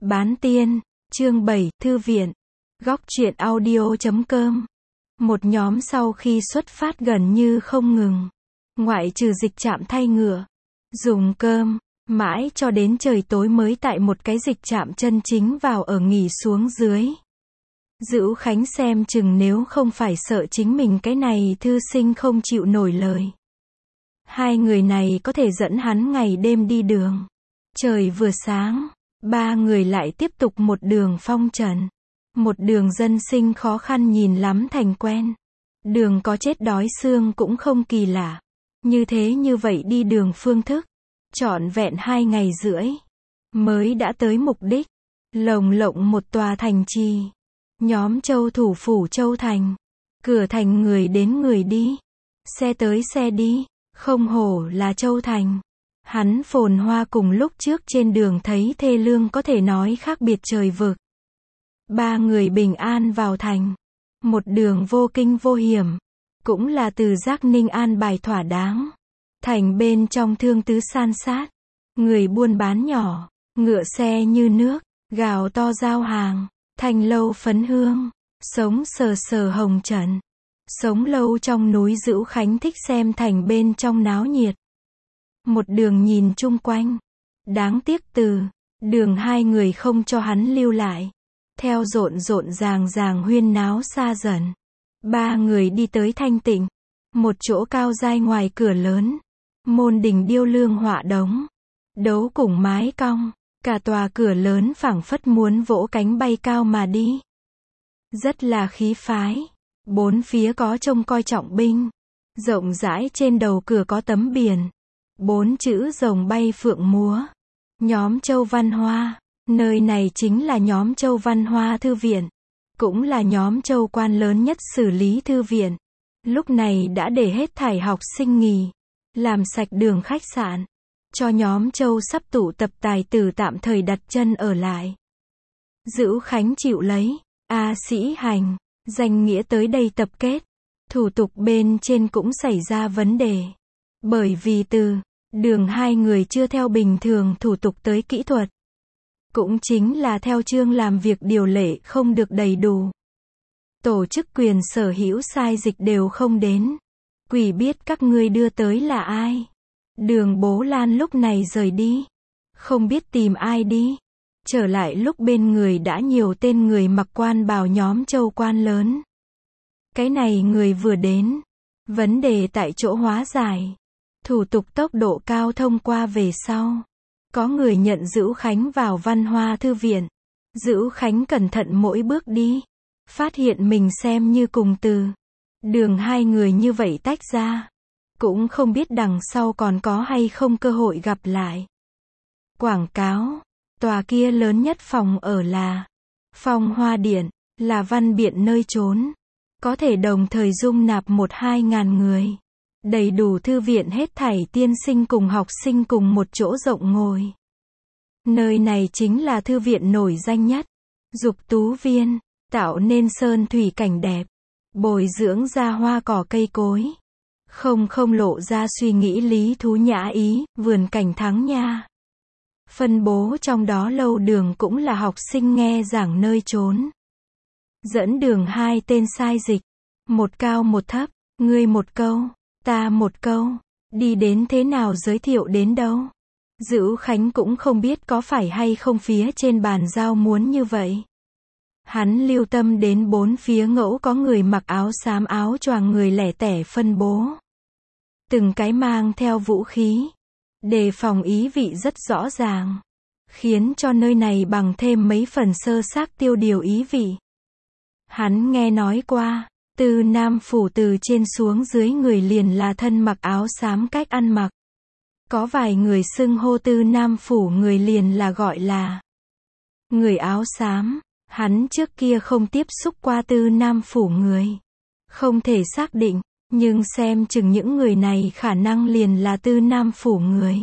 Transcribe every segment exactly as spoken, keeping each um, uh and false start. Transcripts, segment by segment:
Bán tiên, chương bảy, thư viện, góc truyện audio chấm com. Một nhóm sau khi xuất phát gần như không ngừng, ngoại trừ dịch trạm thay ngựa, dùng cơm, mãi cho đến trời tối mới tại một cái dịch trạm chân chính vào ở nghỉ xuống dưới. Dữu Khánh xem chừng nếu không phải sợ chính mình cái này thư sinh không chịu nổi lời, hai người này có thể dẫn hắn ngày đêm đi đường. Trời vừa sáng, ba người lại tiếp tục một đường phong trần. Một đường dân sinh khó khăn nhìn lắm thành quen. Đường có chết đói xương cũng không kỳ lạ. Như thế như vậy đi đường phương thức, trọn vẹn hai ngày rưỡi, mới đã tới mục đích. Lồng lộng một tòa thành trì. Nhóm châu thủ phủ Châu Thành. Cửa thành người đến người đi. Xe tới xe đi. Không hổ là Châu Thành. Hắn phồn hoa cùng lúc trước trên đường thấy thê lương có thể nói khác biệt trời vực. Ba người bình an vào thành. Một đường vô kinh vô hiểm. Cũng là từ Giác Ninh an bài thỏa đáng. Thành bên trong thương tứ san sát. Người buôn bán nhỏ. Ngựa xe như nước. Gào to giao hàng. Thành lâu phấn hương. Sống sờ sờ hồng trần. Sống lâu trong núi Dữu Khánh thích xem thành bên trong náo nhiệt. Một đường nhìn chung quanh. Đáng tiếc từ đường hai người không cho hắn lưu lại. Theo rộn rộn ràng ràng huyên náo xa dần. Ba người đi tới Thanh Tịnh. Một chỗ cao dai ngoài cửa lớn. Môn đình điêu lương họa đống. Đấu cùng mái cong. Cả tòa cửa lớn phảng phất muốn vỗ cánh bay cao mà đi. Rất là khí phái. Bốn phía có trông coi trọng binh. Rộng rãi trên đầu cửa có tấm biển. Bốn chữ rồng bay phượng múa. Nhóm Châu Văn Hoa. Nơi này chính là nhóm Châu Văn Hoa thư viện. Cũng là nhóm Châu quan lớn nhất xử lý thư viện. Lúc này đã để hết thảy học sinh nghỉ. Làm sạch đường khách sạn. Cho nhóm Châu sắp tụ tập tài tử tạm thời đặt chân ở lại. Dữu Khánh chịu lấy. A Sĩ Hành. Danh nghĩa tới đây tập kết. Thủ tục bên trên cũng xảy ra vấn đề. Bởi vì từ đường hai người chưa theo bình thường thủ tục tới kỹ thuật. Cũng chính là theo chương làm việc điều lệ không được đầy đủ. Tổ chức quyền sở hữu sai dịch đều không đến. Quỷ biết các ngươi đưa tới là ai. Đường Bố Lan lúc này rời đi. Không biết tìm ai đi. Trở lại lúc bên người đã nhiều tên người mặc quan bào nhóm Châu quan lớn. Cái này người vừa đến. Vấn đề tại chỗ hóa giải. Thủ tục tốc độ cao thông qua về sau. Có người nhận Dữu Khánh vào Văn Hoa thư viện. Dữu Khánh cẩn thận mỗi bước đi. Phát hiện mình xem như cùng từ đường hai người như vậy tách ra. Cũng không biết đằng sau còn có hay không cơ hội gặp lại. Quảng cáo. Tòa kia lớn nhất phòng ở là Phong Hoa Điện, là văn biện nơi trốn. Có thể đồng thời dung nạp một hai ngàn người. Đầy đủ thư viện hết thảy tiên sinh cùng học sinh cùng một chỗ rộng ngồi. Nơi này chính là thư viện nổi danh nhất. Dục tú viên, tạo nên sơn thủy cảnh đẹp. Bồi dưỡng ra hoa cỏ cây cối. Không không lộ ra suy nghĩ lý thú nhã ý, vườn cảnh thắng nha. Phân bố trong đó lâu đường cũng là học sinh nghe giảng nơi trốn. Dẫn đường hai tên sai dịch. Một cao một thấp, ngươi một câu, ta một câu. Đi đến thế nào giới thiệu đến đâu. Dữu Khánh cũng không biết có phải hay không phía trên bàn giao muốn như vậy. Hắn lưu tâm đến bốn phía ngẫu có người mặc áo xám áo choàng người lẻ tẻ phân bố. Từng cái mang theo vũ khí. Đề phòng ý vị rất rõ ràng. Khiến cho nơi này bằng thêm mấy phần sơ xác tiêu điều ý vị. Hắn nghe nói qua, từ Nam phủ từ trên xuống dưới người liền là thân mặc áo xám cách ăn mặc. Có vài người xưng hô từ Nam phủ người liền là gọi là người áo xám. Hắn trước kia không tiếp xúc qua từ Nam phủ người. Không thể xác định, nhưng xem chừng những người này khả năng liền là từ Nam phủ người.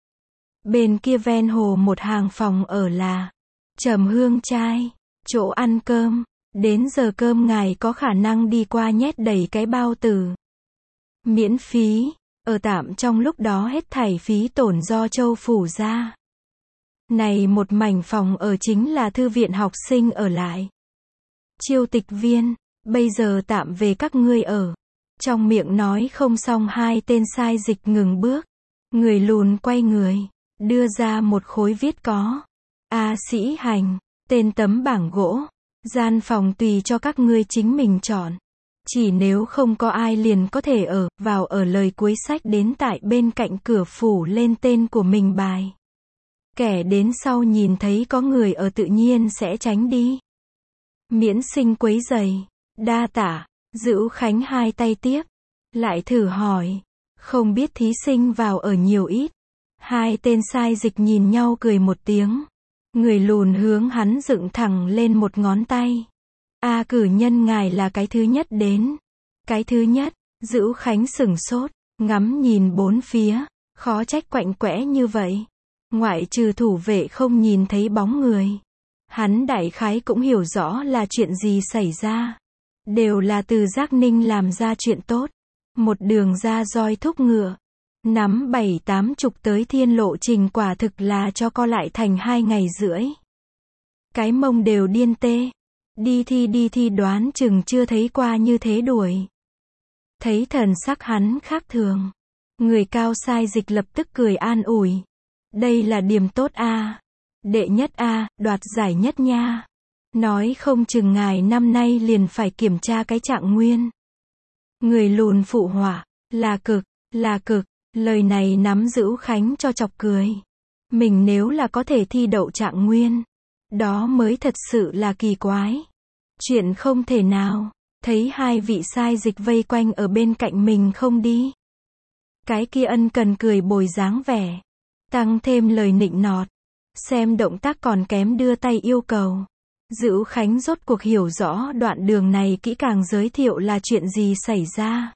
Bên kia ven hồ một hàng phòng ở là Trầm Hương Trai, chỗ ăn cơm. Đến giờ cơm ngài có khả năng đi qua nhét đầy cái bao tử. Miễn phí, ở tạm trong lúc đó hết thảy phí tổn do Châu phủ ra. Này một mảnh phòng ở chính là thư viện học sinh ở lại. Chiêu tịch viên, bây giờ tạm về các ngươi ở. Trong miệng nói không xong hai tên sai dịch ngừng bước. Người lùn quay người, đưa ra một khối viết có A Sĩ Hành, tên tấm bảng gỗ. Gian phòng tùy cho các ngươi chính mình chọn. Chỉ nếu không có ai liền có thể ở, vào ở lời cuối sách đến tại bên cạnh cửa phủ lên tên của mình bài. Kẻ đến sau nhìn thấy có người ở tự nhiên sẽ tránh đi. Miễn sinh quấy rầy, đa tạ, Dữu Khánh hai tay tiếp. Lại thử hỏi, không biết thí sinh vào ở nhiều ít. Hai tên sai dịch nhìn nhau cười một tiếng. Người lùn hướng hắn dựng thẳng lên một ngón tay. A cử nhân ngài là cái thứ nhất đến. Cái thứ nhất, Dữu Khánh sửng sốt, ngắm nhìn bốn phía, khó trách quạnh quẽ như vậy. Ngoại trừ thủ vệ không nhìn thấy bóng người. Hắn đại khái cũng hiểu rõ là chuyện gì xảy ra. Đều là từ Giác Ninh làm ra chuyện tốt. Một đường ra roi thúc ngựa. Nắm bảy tám chục tới thiên lộ trình quả thực là cho co lại thành hai ngày rưỡi. Cái mông đều điên tê. Đi thi đi thi đoán chừng chưa thấy qua như thế đuổi. Thấy thần sắc hắn khác thường. Người cao sai dịch lập tức cười an ủi. Đây là điểm tốt a, đệ nhất a, đoạt giải nhất nha. Nói không chừng ngài năm nay liền phải kiểm tra cái trạng nguyên. Người lùn phụ họa, là cực, là cực, lời này nắm Dữu Khánh cho chọc cười. Mình nếu là có thể thi đậu trạng nguyên, đó mới thật sự là kỳ quái. Chuyện không thể nào, thấy hai vị sai dịch vây quanh ở bên cạnh mình không đi. Cái kia ân cần cười bồi dáng vẻ. Tăng thêm lời nịnh nọt. Xem động tác còn kém đưa tay yêu cầu. Dữu Khánh rốt cuộc hiểu rõ đoạn đường này kỹ càng giới thiệu là chuyện gì xảy ra.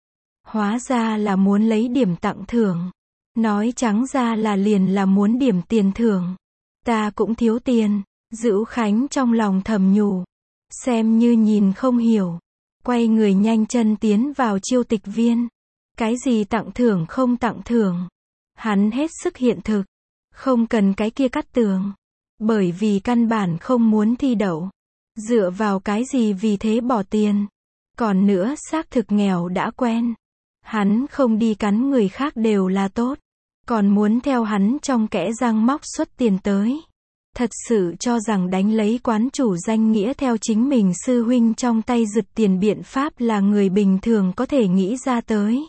Hóa ra là muốn lấy điểm tặng thưởng. Nói trắng ra là liền là muốn điểm tiền thưởng. Ta cũng thiếu tiền. Dữu Khánh trong lòng thầm nhủ. Xem như nhìn không hiểu. Quay người nhanh chân tiến vào chiêu tịch viên. Cái gì tặng thưởng không tặng thưởng. Hắn hết sức hiện thực. Không cần cái kia cắt tường. Bởi vì căn bản không muốn thi đậu. Dựa vào cái gì vì thế bỏ tiền. Còn nữa xác thực nghèo đã quen. Hắn không đi cắn người khác đều là tốt. Còn muốn theo hắn trong kẽ răng móc xuất tiền tới. Thật sự cho rằng đánh lấy quán chủ danh nghĩa theo chính mình sư huynh trong tay giật tiền biện pháp là người bình thường có thể nghĩ ra tới.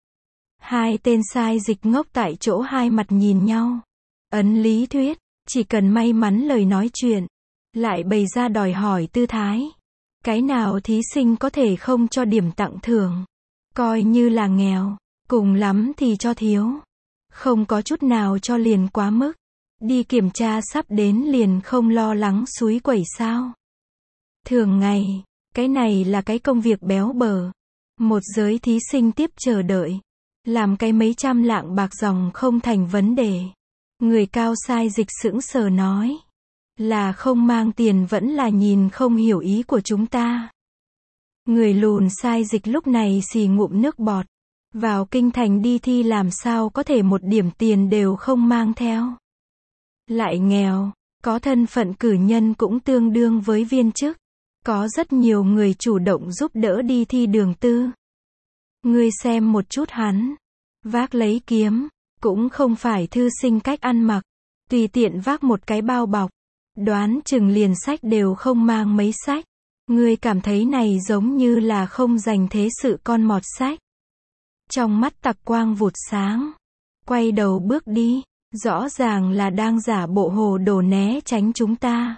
Hai tên sai dịch ngốc tại chỗ hai mặt nhìn nhau. Ấn lý thuyết, chỉ cần may mắn lời nói chuyện, lại bày ra đòi hỏi tư thái. Cái nào thí sinh có thể không cho điểm tặng thưởng. Coi như là nghèo, cùng lắm thì cho thiếu. Không có chút nào cho liền quá mức. Đi kiểm tra sắp đến liền không lo lắng xúi quẩy sao. Thường ngày, cái này là cái công việc béo bở. Một giới thí sinh tiếp chờ đợi. Làm cái mấy trăm lạng bạc dòng không thành vấn đề. Người cao sai dịch sững sờ nói. Là không mang tiền vẫn là nhìn không hiểu ý của chúng ta. Người lùn sai dịch lúc này xì ngụm nước bọt. Vào kinh thành đi thi làm sao có thể một điểm tiền đều không mang theo. Lại nghèo, có thân phận cử nhân cũng tương đương với viên chức. Có rất nhiều người chủ động giúp đỡ đi thi đường tư. Ngươi xem một chút hắn. Vác lấy kiếm, cũng không phải thư sinh cách ăn mặc. Tùy tiện vác một cái bao bọc. Đoán chừng liền sách đều không mang mấy sách. Ngươi cảm thấy này giống như là không dành thế sự con mọt sách. Trong mắt tặc quang vụt sáng. Quay đầu bước đi. Rõ ràng là đang giả bộ hồ đồ né tránh chúng ta.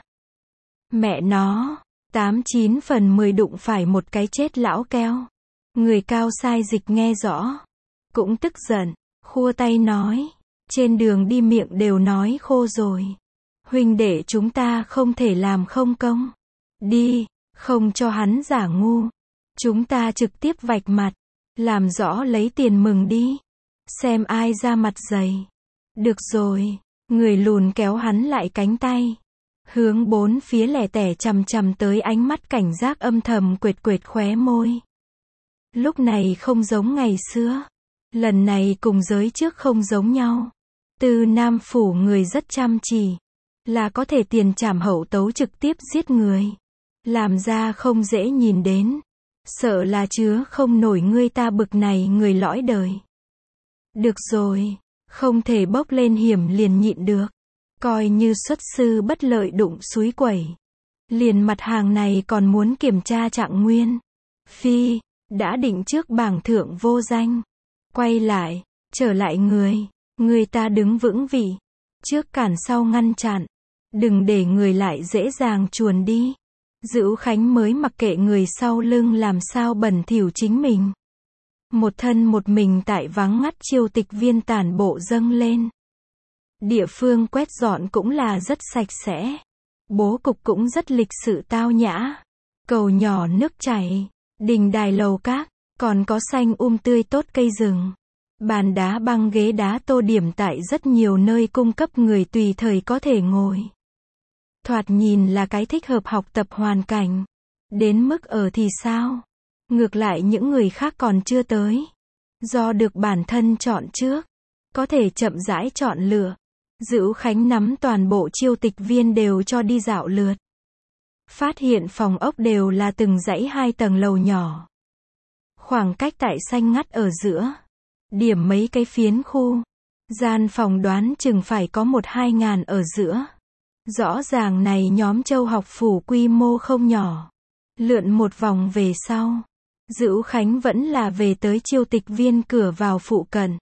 Mẹ nó, tám chín phần mười đụng phải một cái chết lão keo. Người cao sai dịch nghe rõ. Cũng tức giận, khua tay nói. Trên đường đi miệng đều nói khô rồi. Huynh đệ chúng ta không thể làm không công. Đi, không cho hắn giả ngu. Chúng ta trực tiếp vạch mặt. Làm rõ lấy tiền mừng đi. Xem ai ra mặt dày. Được rồi, người lùn kéo hắn lại cánh tay. Hướng bốn phía lẻ tẻ chằm chằm tới ánh mắt cảnh giác âm thầm quệt quệt khóe môi. Lúc này không giống ngày xưa. Lần này cùng giới trước không giống nhau. Tư Nam phủ người rất chăm chỉ, là có thể tiền trảm hậu tấu trực tiếp giết người. Làm ra không dễ nhìn đến, sợ là chứa không nổi ngươi ta bực này người lõi đời. Được rồi, không thể bốc lên hiểm liền nhịn được. Coi như xuất sư bất lợi đụng suối quẩy. Liền mặt hàng này còn muốn kiểm tra trạng nguyên. Phi, đã định trước bảng thượng vô danh. Quay lại, trở lại người, người ta đứng vững vị. Trước cản sau ngăn chặn. Đừng để người lại dễ dàng chuồn đi. Dữu Khánh mới mặc kệ người sau lưng làm sao bẩn thỉu chính mình. Một thân một mình tại vắng ngắt chiêu tịch viên tản bộ dâng lên. Địa phương quét dọn cũng là rất sạch sẽ. Bố cục cũng rất lịch sự tao nhã. Cầu nhỏ nước chảy, đình đài lầu các, còn có xanh um tươi tốt cây rừng. Bàn đá băng ghế đá tô điểm tại rất nhiều nơi cung cấp người tùy thời có thể ngồi. Thoạt nhìn là cái thích hợp học tập hoàn cảnh. Đến mức ở thì sao? Ngược lại những người khác còn chưa tới. Do được bản thân chọn trước, có thể chậm rãi chọn lựa. Dữu Khánh nắm toàn bộ chiêu tịch viên đều cho đi dạo lượt. Phát hiện phòng ốc đều là từng dãy hai tầng lầu nhỏ. Khoảng cách tại xanh ngắt ở giữa. Điểm mấy cái phiến khu. Gian phòng đoán chừng phải có một hai ngàn ở giữa. Rõ ràng này nhóm châu học phủ quy mô không nhỏ. Lượn một vòng về sau. Dữu Khánh vẫn là về tới chiêu tịch viên cửa vào phụ cận.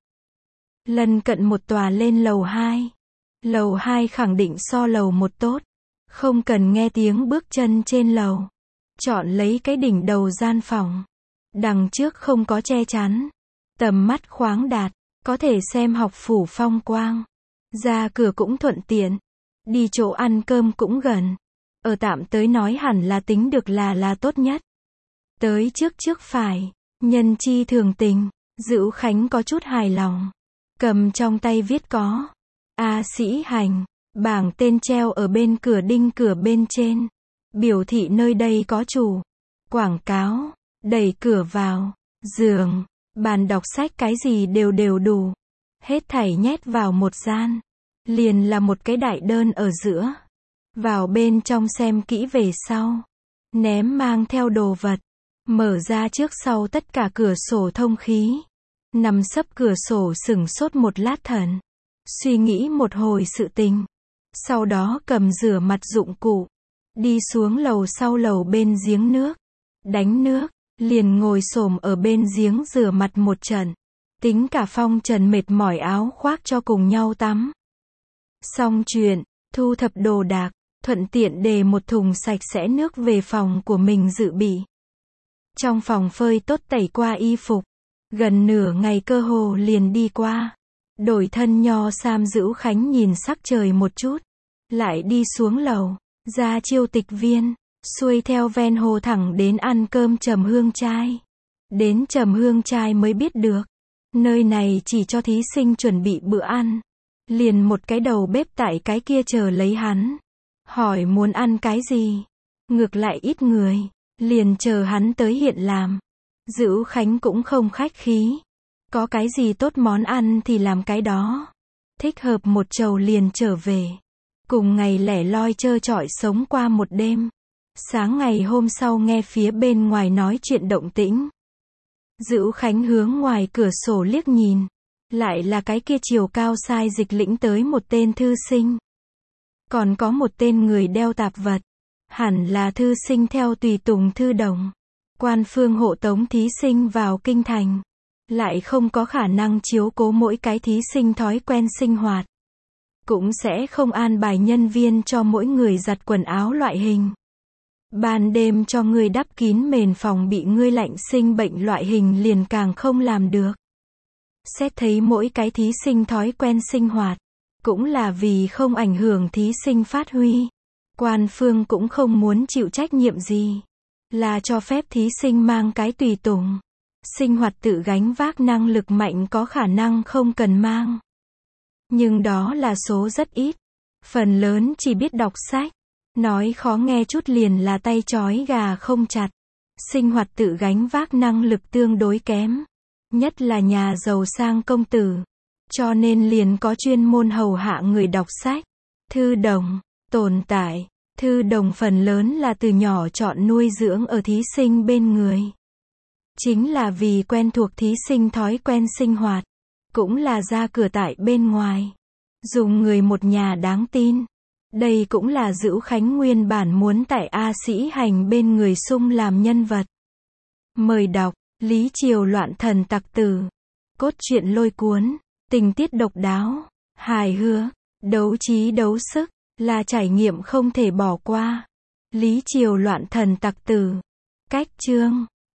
Lần cận một tòa lên lầu hai. Lầu hai khẳng định so lầu một tốt. Không cần nghe tiếng bước chân trên lầu. Chọn lấy cái đỉnh đầu gian phòng. Đằng trước không có che chắn. Tầm mắt khoáng đạt. Có thể xem học phủ phong quang. Ra cửa cũng thuận tiện. Đi chỗ ăn cơm cũng gần. Ở tạm tới nói hẳn là tính được là là tốt nhất. Tới trước trước phải. Nhân chi thường tình. Dữu Khánh có chút hài lòng. Cầm trong tay viết có. A Sĩ Hành. Bảng tên treo ở bên cửa đinh cửa bên trên. Biểu thị nơi đây có chủ. Quảng cáo. Đẩy cửa vào. Giường. Bàn đọc sách cái gì đều đều đủ. Hết thảy nhét vào một gian. Liền là một cái đại đơn ở giữa. Vào bên trong xem kỹ về sau. Ném mang theo đồ vật. Mở ra trước sau tất cả cửa sổ thông khí. Nằm sấp cửa sổ sửng sốt một lát thần. Suy nghĩ một hồi sự tình. Sau đó cầm rửa mặt dụng cụ. Đi xuống lầu sau lầu bên giếng nước. Đánh nước. Liền ngồi xổm ở bên giếng rửa mặt một trận. Tính cả phong trần mệt mỏi áo khoác cho cùng nhau tắm. Xong chuyện, thu thập đồ đạc, thuận tiện đề một thùng sạch sẽ nước về phòng của mình dự bị. Trong phòng phơi tốt tẩy qua y phục. Gần nửa ngày cơ hồ liền đi qua. Đổi thân nho sam Dữu Khánh nhìn sắc trời một chút. Lại đi xuống lầu, ra chiêu tịch viên, xuôi theo ven hồ thẳng đến ăn cơm Trầm Hương Trai. Đến Trầm Hương Trai mới biết được. Nơi này chỉ cho thí sinh chuẩn bị bữa ăn. Liền một cái đầu bếp tại cái kia chờ lấy hắn. Hỏi muốn ăn cái gì? Ngược lại ít người. Liền chờ hắn tới hiện làm. Dữu Khánh cũng không khách khí. Có cái gì tốt món ăn thì làm cái đó. Thích hợp một chầu liền trở về. Cùng ngày lẻ loi trơ trọi sống qua một đêm. Sáng ngày hôm sau nghe phía bên ngoài nói chuyện động tĩnh. Dữu Khánh hướng ngoài cửa sổ liếc nhìn. Lại là cái kia chiều cao sai dịch lĩnh tới một tên thư sinh. Còn có một tên người đeo tạp vật. Hẳn là thư sinh theo tùy tùng thư đồng. Quan phương hộ tống thí sinh vào kinh thành. Lại không có khả năng chiếu cố mỗi cái thí sinh thói quen sinh hoạt. Cũng sẽ không an bài nhân viên cho mỗi người giặt quần áo loại hình. Ban đêm cho ngươi đắp kín mền phòng bị ngươi lạnh sinh bệnh loại hình liền càng không làm được. Xét thấy mỗi cái thí sinh thói quen sinh hoạt. Cũng là vì không ảnh hưởng thí sinh phát huy. Quan phương cũng không muốn chịu trách nhiệm gì. Là cho phép thí sinh mang cái tùy tùng. Sinh hoạt tự gánh vác năng lực mạnh có khả năng không cần mang. Nhưng đó là số rất ít. Phần lớn chỉ biết đọc sách. Nói khó nghe chút liền là tay trói gà không chặt. Sinh hoạt tự gánh vác năng lực tương đối kém. Nhất là nhà giàu sang công tử. cho nên liền có chuyên môn hầu hạ người đọc sách. Thư đồng, tồn tại, thư đồng phần lớn là từ nhỏ chọn nuôi dưỡng ở thí sinh bên người. Chính là vì quen thuộc thí sinh thói quen sinh hoạt, cũng là ra cửa tại bên ngoài. Dùng người một nhà đáng tin. Đây cũng là Dữu Khánh nguyên bản muốn tại A Sĩ Hành bên người sung làm nhân vật. Mời đọc, Lý Triều loạn thần tặc tử. Cốt truyện lôi cuốn, tình tiết độc đáo, hài hước, đấu trí đấu sức, là trải nghiệm không thể bỏ qua. Lý Triều loạn thần tặc tử. Cách chương